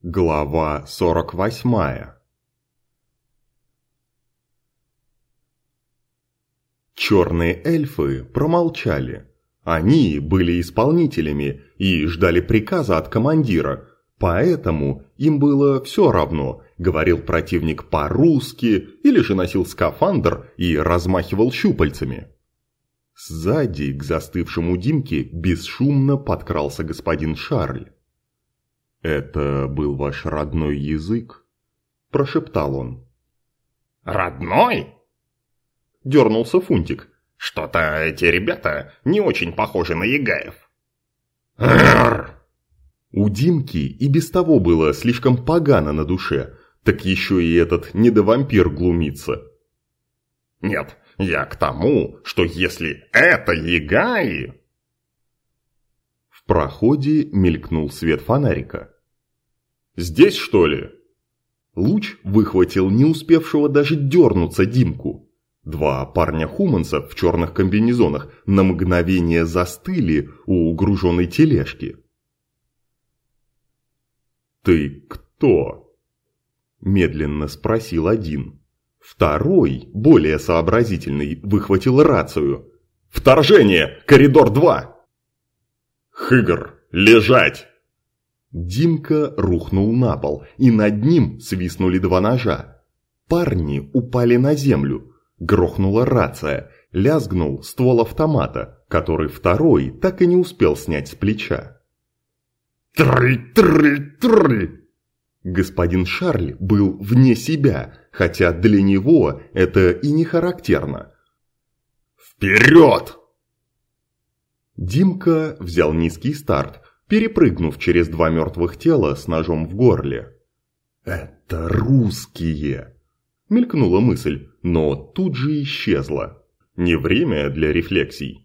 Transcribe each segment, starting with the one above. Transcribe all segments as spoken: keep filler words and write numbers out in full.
Глава сорок восьмая. Черные эльфы промолчали. Они были исполнителями и ждали приказа от командира, поэтому им было все равно, говорил противник по-русски или же носил скафандр и размахивал щупальцами. Сзади к застывшему Димке бесшумно подкрался господин Шарль. «Это был ваш родной язык?» – прошептал он. «Родной?» – дернулся Фунтик. «Что-то эти ребята не очень похожи на ягаев». У Димки и без того было слишком погано на душе, так еще и этот недовампир глумится. «Нет, я к тому, что если это ягаи...» В проходе мелькнул свет фонарика. «Здесь, что ли?» Луч выхватил не успевшего даже дернуться Димку. Два парня-хуманца в черных комбинезонах на мгновение застыли у груженной тележки. «Ты кто?» – медленно спросил один. Второй, более сообразительный, выхватил рацию. «Вторжение! Коридор два!» «Хыгр, лежать!» Димка рухнул на пол, и над ним свистнули два ножа. Парни упали на землю. Грохнула рация, лязгнул ствол автомата, который второй так и не успел снять с плеча. «Тры-тры-тры!» Господин Шарль был вне себя, хотя для него это и не характерно. «Вперед!» Димка взял низкий старт, перепрыгнув через два мертвых тела с ножом в горле. «Это русские!» – мелькнула мысль, но тут же исчезла. Не время для рефлексий.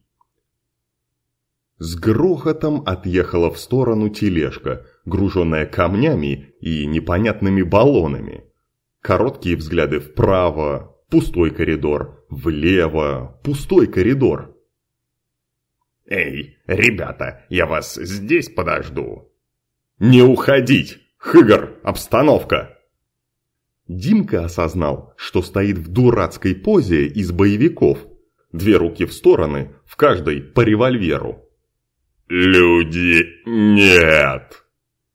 С грохотом отъехала в сторону тележка, груженная камнями и непонятными баллонами. Короткие взгляды вправо, пустой коридор, влево, пустой коридор. «Эй, ребята, я вас здесь подожду». «Не уходить! Хыгр, обстановка!» Димка осознал, что стоит в дурацкой позе из боевиков. Две руки в стороны, в каждой по револьверу. «Люди, нет!»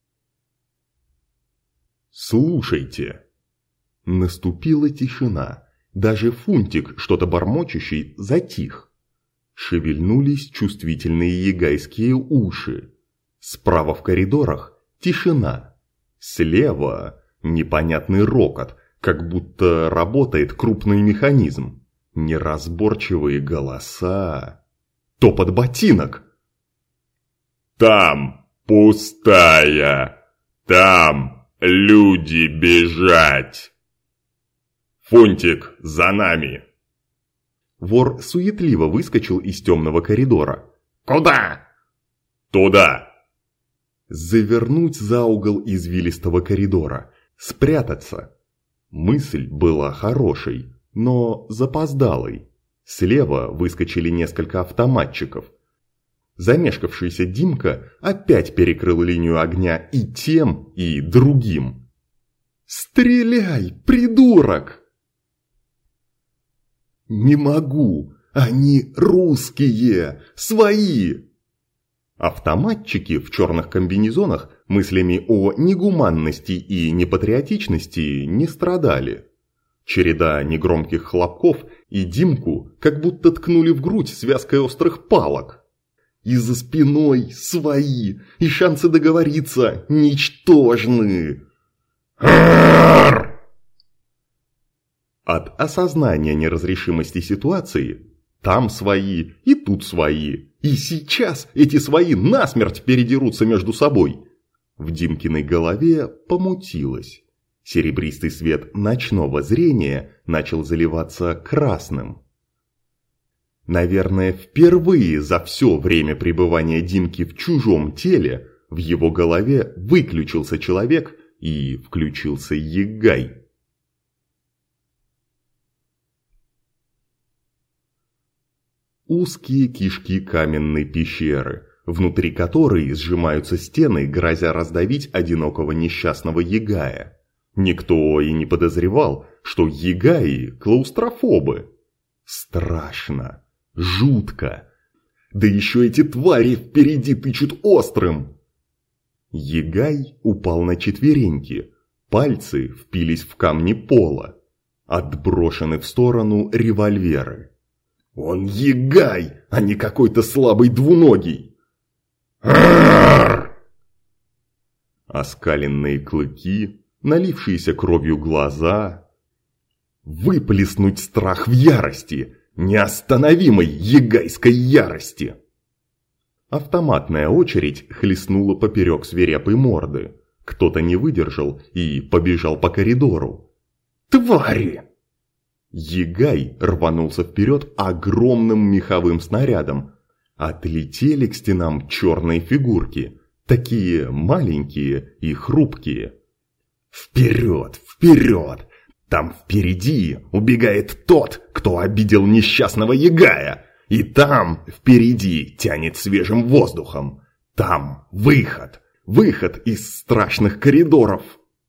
«Слушайте!» Наступила тишина. Даже Фунтик, что-то бормочущий, затих. Шевельнулись чувствительные ягайские уши. Справа в коридорах тишина. Слева непонятный рокот, как будто работает крупный механизм. Неразборчивые голоса. Топот ботинок. «Там пустая! Там люди бежать! Фунтик, за нами!» Вор суетливо выскочил из темного коридора. «Куда?» «Туда!» Завернуть за угол извилистого коридора. Спрятаться. Мысль была хорошей, но запоздалой. Слева выскочили несколько автоматчиков. Замешкавшийся Димка опять перекрыл линию огня и тем, и другим. «Стреляй, придурок!» «Не могу! Они русские! Свои!» Автоматчики в черных комбинезонах мыслями о негуманности и непатриотичности не страдали. Череда негромких хлопков, и Димку как будто ткнули в грудь связкой острых палок. И за спиной свои, и шансы договориться ничтожны. От осознания неразрешимости ситуации там свои и тут свои, и сейчас эти свои насмерть передерутся между собой. В Димкиной голове помутилось. Серебристый свет ночного зрения начал заливаться красным. Наверное, впервые за все время пребывания Димки в чужом теле в его голове выключился человек и включился ягай. Узкие кишки каменной пещеры, внутри которой сжимаются стены, грозя раздавить одинокого несчастного ягая. Никто и не подозревал, что ягаи – клаустрофобы. Страшно, жутко. Да еще эти твари впереди тычут острым. Ягай упал на четвереньки, пальцы впились в камни пола. Отброшены в сторону револьверы. Он ягай, а не какой-то слабый двуногий. Оскаленные клыки, налившиеся кровью глаза. Выплеснуть страх в ярости, неостановимой ягайской ярости. Автоматная очередь хлестнула поперек свирепой морды. Кто-то не выдержал и побежал по коридору. «Твари!» Ягай рванулся вперед огромным меховым снарядом. Отлетели к стенам черные фигурки, такие маленькие и хрупкие. «Вперед! Вперед! Там впереди убегает тот, кто обидел несчастного ягая! И там впереди тянет свежим воздухом! Там выход! Выход из страшных коридоров!»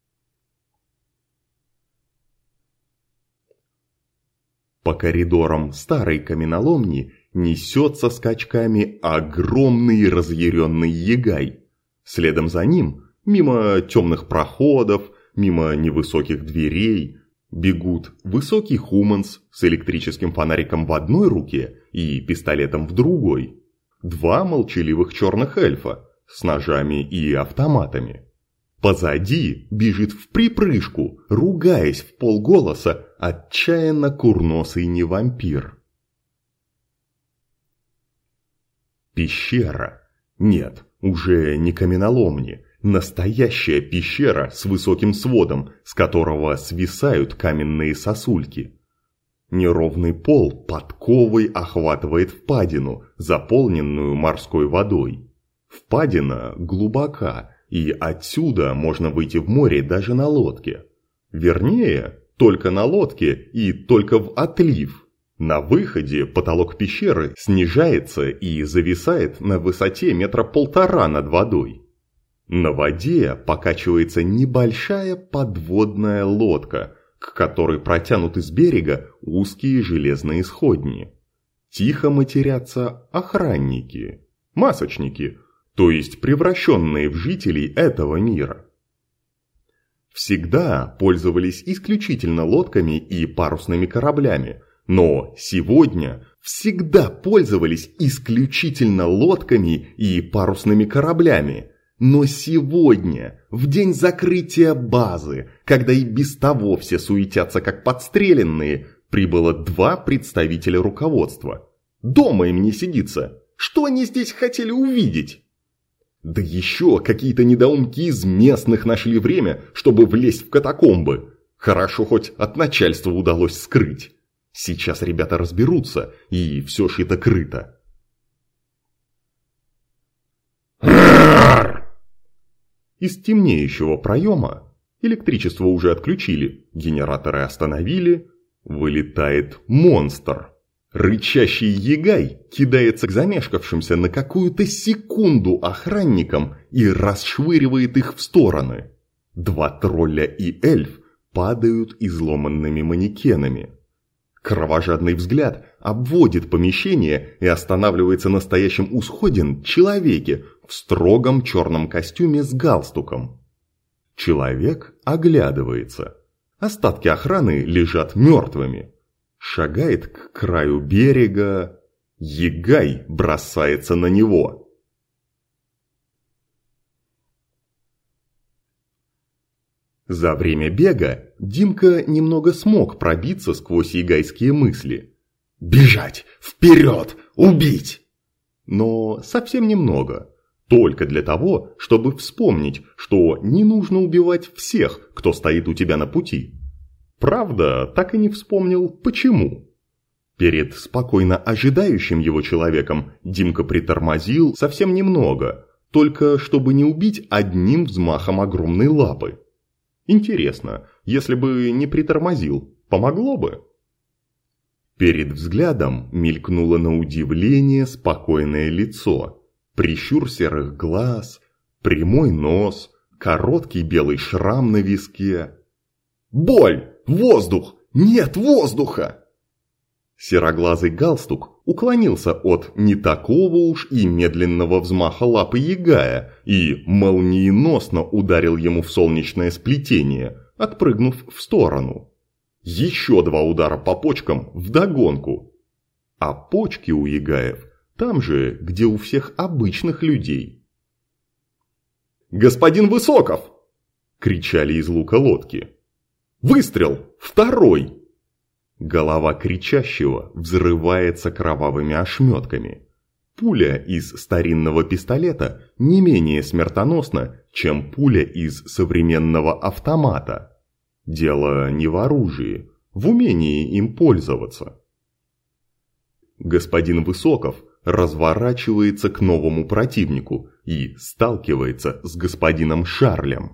По коридорам старой каменоломни несется скачками огромный разъяренный ягай. Следом за ним, мимо темных проходов, мимо невысоких дверей, бегут высокий хуманс с электрическим фонариком в одной руке и пистолетом в другой. Два молчаливых черных эльфа с ножами и автоматами. Позади бежит в припрыжку, ругаясь в полголоса, отчаянно курносый невампир. Пещера. Нет, уже не каменоломни. Настоящая пещера с высоким сводом, с которого свисают каменные сосульки. Неровный пол подковой охватывает впадину, заполненную морской водой. Впадина глубока, и отсюда можно выйти в море даже на лодке. Вернее, только на лодке и только в отлив. На выходе потолок пещеры снижается и зависает на высоте метра полтора над водой. На воде покачивается небольшая подводная лодка, к которой протянуты с берега узкие железные сходни. Тихо матерятся охранники, масочники, то есть превращенные в жителей этого мира. Всегда пользовались исключительно лодками и парусными кораблями, но сегодня всегда пользовались исключительно лодками и парусными кораблями. Но сегодня, в день закрытия базы, когда и без того все суетятся как подстреленные, прибыло два представителя руководства. Дома им не сидится. Что они здесь хотели увидеть? Да еще какие-то недоумки из местных нашли время, чтобы влезть в катакомбы. Хорошо, хоть от начальства удалось скрыть. Сейчас ребята разберутся, и все шито-крыто. Из темнеющего проема, электричество уже отключили, генераторы остановили, вылетает монстр. Рычащий ягай кидается к замешкавшимся на какую-то секунду охранникам и расшвыривает их в стороны. Два тролля и эльф падают изломанными манекенами. Кровожадный взгляд обводит помещение и останавливается на стоящем у сходин человеке в строгом черном костюме с галстуком. Человек оглядывается. Остатки охраны лежат мертвыми. Шагает к краю берега. Ягай бросается на него. За время бега Димка немного смог пробиться сквозь ягайские мысли. Бежать! Вперед! Убить! Но совсем немного. Только для того, чтобы вспомнить, что не нужно убивать всех, кто стоит у тебя на пути. Правда, так и не вспомнил, почему. Перед спокойно ожидающим его человеком Димка притормозил совсем немного, только чтобы не убить одним взмахом огромной лапы. Интересно, если бы не притормозил, помогло бы? Перед взглядом мелькнуло на удивление спокойное лицо. прищур серых глаз, прямой нос, короткий белый шрам на виске. «Боль! Воздух! Нет воздуха!» Сероглазый галстук уклонился от не такого уж и медленного взмаха лапы ягая и молниеносно ударил ему в солнечное сплетение, отпрыгнув в сторону. Еще два удара по почкам вдогонку. А почки у ягаев там же, где у всех обычных людей. «Господин Высоков!» – кричали из лука лодки. «Выстрел! Второй!» Голова кричащего взрывается кровавыми ошметками. Пуля из старинного пистолета не менее смертоносна, чем пуля из современного автомата. Дело не в оружии, в умении им пользоваться. Господин Высоков разворачивается к новому противнику и сталкивается с господином Шарлем.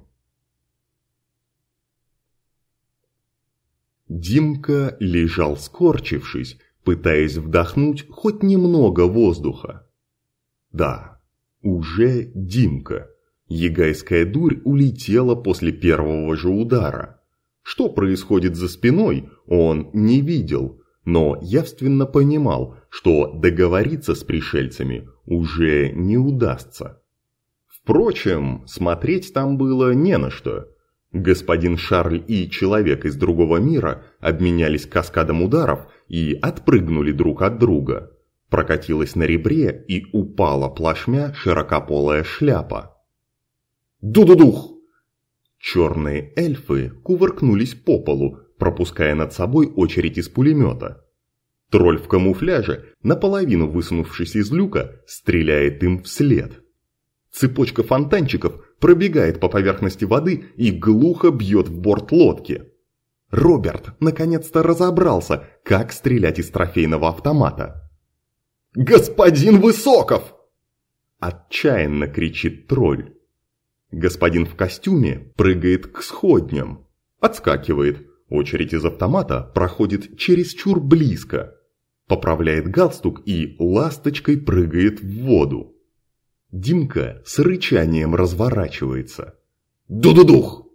Димка лежал скорчившись, пытаясь вдохнуть хоть немного воздуха. Да, уже Димка. Ягайская дурь улетела после первого же удара. Что происходит за спиной, он не видел, но явственно понимал, что договориться с пришельцами уже не удастся. Впрочем, смотреть там было не на что. Господин Шарль и человек из другого мира обменялись каскадом ударов и отпрыгнули друг от друга. Прокатилась на ребре и упала плашмя широкополая шляпа. «Ду-ду-дух!» Черные эльфы кувыркнулись по полу, пропуская над собой очередь из пулемета. Тролль в камуфляже, наполовину высунувшись из люка, стреляет им вслед. Цепочка фонтанчиков пробегает по поверхности воды и глухо бьет в борт лодки. Роберт наконец-то разобрался, как стрелять из трофейного автомата. «Господин Высоков!» Отчаянно кричит тролль. Господин в костюме прыгает к сходням. Отскакивает. Очередь из автомата проходит чересчур близко. Поправляет галстук и ласточкой прыгает в воду. Димка с рычанием разворачивается. «Ду-ду-дух!»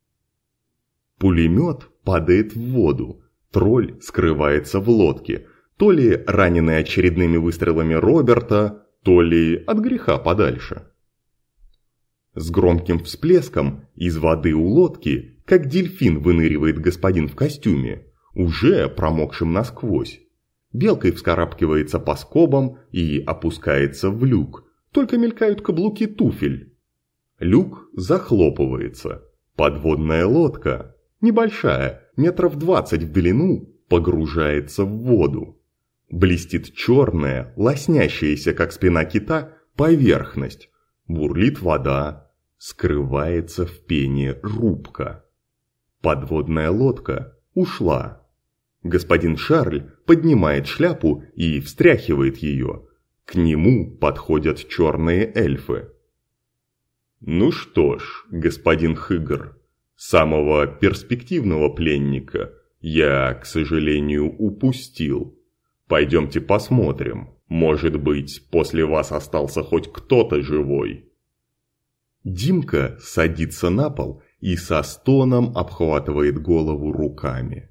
Пулемет падает в воду. Тролль скрывается в лодке. То ли раненый очередными выстрелами Роберта, то ли от греха подальше. С громким всплеском из воды у лодки, как дельфин выныривает господин в костюме, уже промокшим насквозь. Белкой вскарабкивается по скобам и опускается в люк. Только мелькают каблуки туфель. Люк захлопывается. Подводная лодка, небольшая, метров двадцать в длину, погружается в воду. Блестит черная, лоснящаяся, как спина кита, поверхность. Бурлит вода, скрывается в пене рубка. Подводная лодка ушла. Господин Шарль поднимает шляпу и встряхивает ее. К нему подходят черные эльфы. «Ну что ж, господин Хыгр, самого перспективного пленника я, к сожалению, упустил. Пойдемте посмотрим, может быть, после вас остался хоть кто-то живой». Димка садится на пол и со стоном обхватывает голову руками.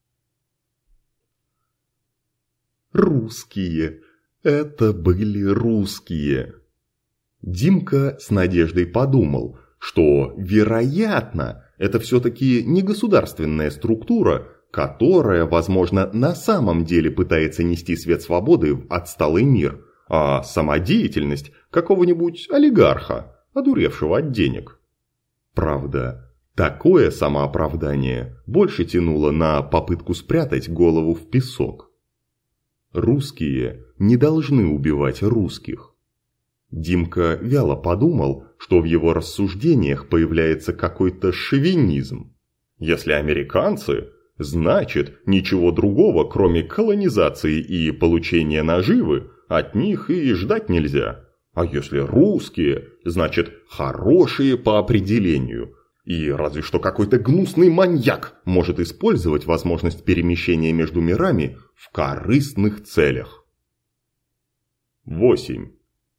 «Русские! Это были русские!» Димка с надеждой подумал, что, вероятно, это все-таки не государственная структура, которая, возможно, на самом деле пытается нести свет свободы в отсталый мир, а самодеятельность какого-нибудь олигарха, одуревшего от денег. Правда, такое самооправдание больше тянуло на попытку спрятать голову в песок. Русские не должны убивать русских. Димка вяло подумал, что в его рассуждениях появляется какой-то шовинизм. Если американцы, значит ничего другого, кроме колонизации и получения наживы, от них и ждать нельзя. А если русские, значит хорошие по определению. И разве что какой-то гнусный маньяк может использовать возможность перемещения между мирами в корыстных целях. восемь.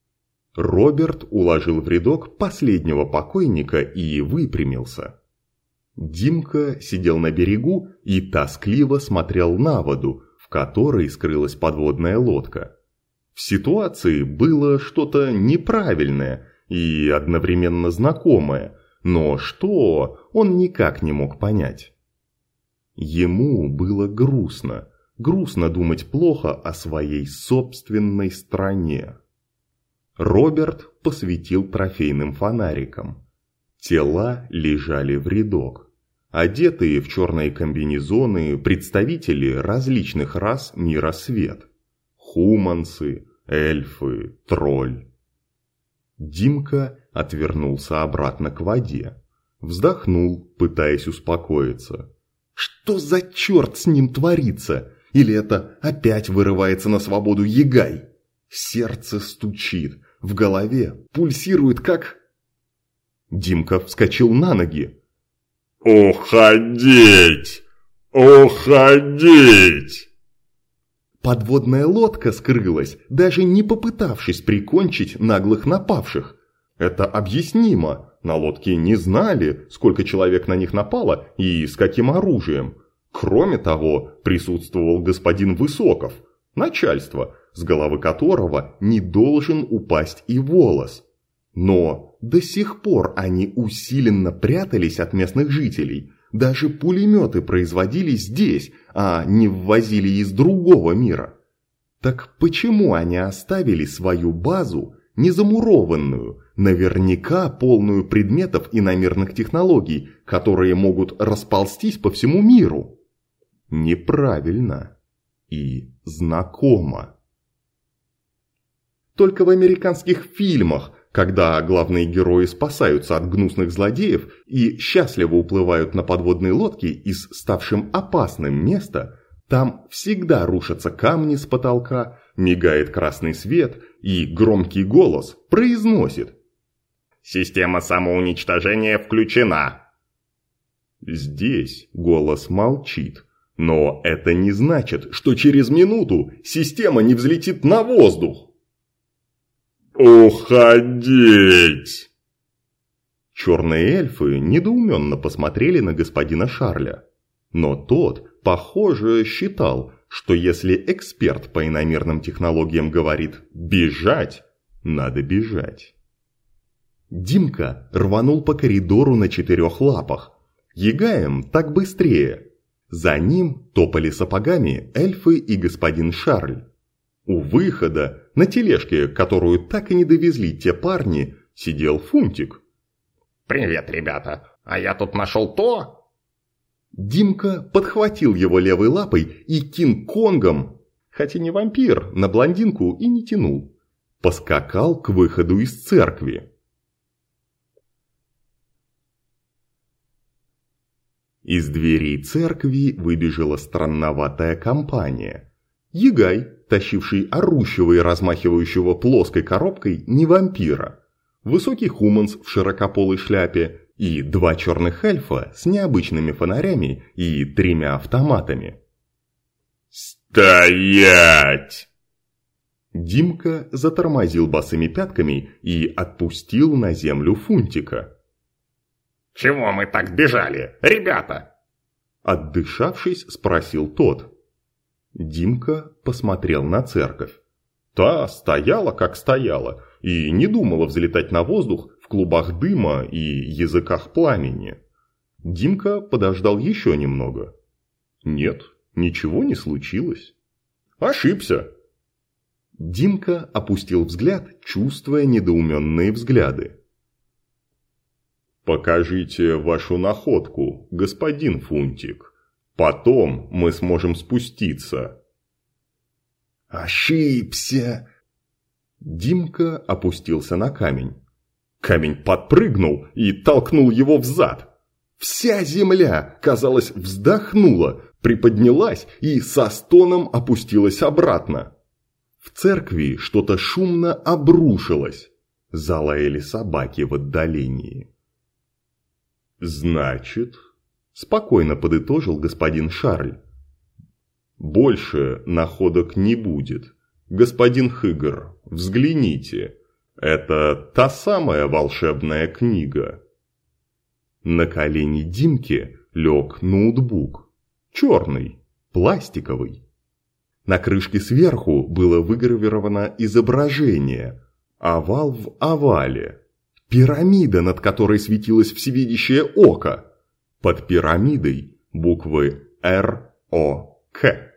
Роберт уложил в рядок последнего покойника и выпрямился. Димка сидел на берегу и тоскливо смотрел на воду, в которой скрылась подводная лодка. В ситуации было что-то неправильное и одновременно знакомое, но что, он никак не мог понять. Ему было грустно, грустно думать плохо о своей собственной стране. Роберт посветил трофейным фонариком. Тела лежали в рядок. Одетые в черные комбинезоны представители различных рас мира свет. Хуманцы, эльфы, тролль. Димка отвернулся обратно к воде. Вздохнул, пытаясь успокоиться. Что за черт с ним творится? Или это опять вырывается на свободу Ягай? Сердце стучит, в голове пульсирует как... Димка вскочил на ноги. «Уходить! Уходить!» Подводная лодка скрылась, даже не попытавшись прикончить наглых напавших. Это объяснимо. На лодке не знали, сколько человек на них напало и с каким оружием. Кроме того, присутствовал господин Высоков, начальство, с головы которого не должен упасть и волос. Но до сих пор они усиленно прятались от местных жителей. Даже пулеметы производились здесь, а не ввозили из другого мира. Так почему они оставили свою базу незамурованную, наверняка полную предметов иномерных технологий, которые могут расползтись по всему миру? Неправильно и знакомо. Только в американских фильмах, когда главные герои спасаются от гнусных злодеев и счастливо уплывают на подводной лодке из ставшим опасным места, там всегда рушатся камни с потолка, мигает красный свет и громкий голос произносит: «Система самоуничтожения включена». Здесь голос молчит, но это не значит, что через минуту система не взлетит на воздух. «Уходить!» Черные эльфы недоуменно посмотрели на господина Шарля. Но тот, похоже, считал, что если эксперт по иномерным технологиям говорит «бежать», надо бежать. Димка рванул по коридору на четырех лапах. Ягаем так быстрее. За ним топали сапогами эльфы и господин Шарль. У выхода, на тележке, которую так и не довезли те парни, сидел Фунтик. «Привет, ребята, а я тут нашел то...» Димка подхватил его левой лапой и Кинг-Конгом, хотя не вампир, на блондинку и не тянул, поскакал к выходу из церкви. Из дверей церкви выбежала странноватая компания. Ягай, тащивший орущего и размахивающего плоской коробкой не вампира, высокий хуманс в широкополой шляпе и два черных эльфа с необычными фонарями и тремя автоматами. «Стоять!» Димка затормозил босыми пятками и отпустил на землю Фунтика. «Чего мы так бежали, ребята?» Отдышавшись, спросил тот. Димка посмотрел на церковь. Та стояла, как стояла, и не думала взлетать на воздух в клубах дыма и языках пламени. Димка подождал еще немного. Нет, ничего не случилось. Ошибся. Димка опустил взгляд, чувствуя недоуменные взгляды. «Покажите вашу находку, господин Фунтик. Потом мы сможем спуститься». «Ошибся!» Димка опустился на камень. Камень подпрыгнул и толкнул его взад. Вся земля, казалось, вздохнула, приподнялась и со стоном опустилась обратно. В церкви что-то шумно обрушилось. Залаяли собаки в отдалении. «Значит...» – спокойно подытожил господин Шарль. «Больше находок не будет. Господин Хыгр, взгляните. Это та самая волшебная книга. На колени Димки лег ноутбук. Черный, пластиковый. На крышке сверху было выгравировано изображение. Овал в овале. Пирамида, над которой светилось всевидящее око. Под пирамидой буквы Р О К.